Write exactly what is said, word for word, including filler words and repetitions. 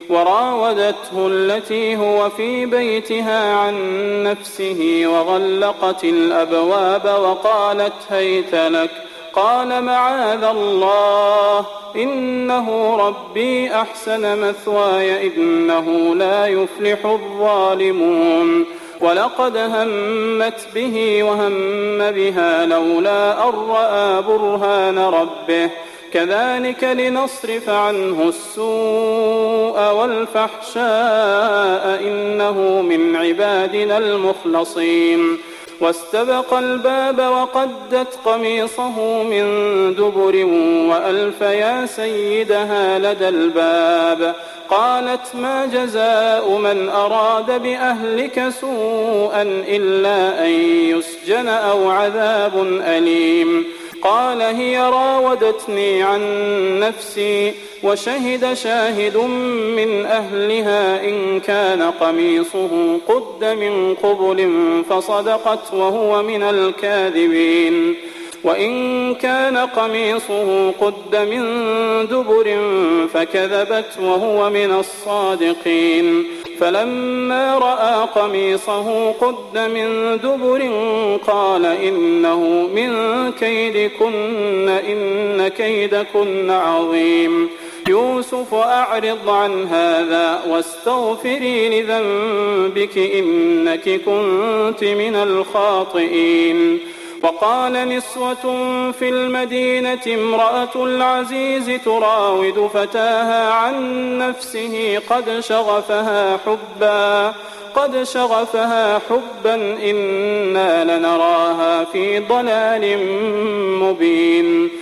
وراودته التي هو في بيتها عن نفسه وغلقت الأبواب وقالت هيت لك. قال معاذ الله إنه ربي أحسن مثواي إنه لا يفلح الظالمون. ولقد همت به وهم بها لولا أن رأى برهان ربه كذلك لنصرف عنه السوء والفحشاء إنه من عبادنا المخلصين. واستبق الباب وقدت قميصه من دبر وألف يا سيدها لدى الباب. قالت ما جزاء من أراد بأهلك سوءا إلا أن يسجن أو عذاب أليم. قال هي راودتني عن نفسي وشهد شاهد من أهلها إن كان قميصه قد من قبل فصدقت وهو من الكاذبين وإن كان قميصه قد من دبر فكذبت وهو من الصادقين. فلما رأى قميصه قد من دبر قال إنه من كيدكن إن كيدكن عظيم. يوسف أعرض عن هذا واستغفري لذنبك إنك كنت من الخاطئين. وقال نسوة في المدينة امرأة العزيز تراود فتاها عن نفسه قد شغفها حبا قد شغفها حبا إنا لنراها في ضلال مبين.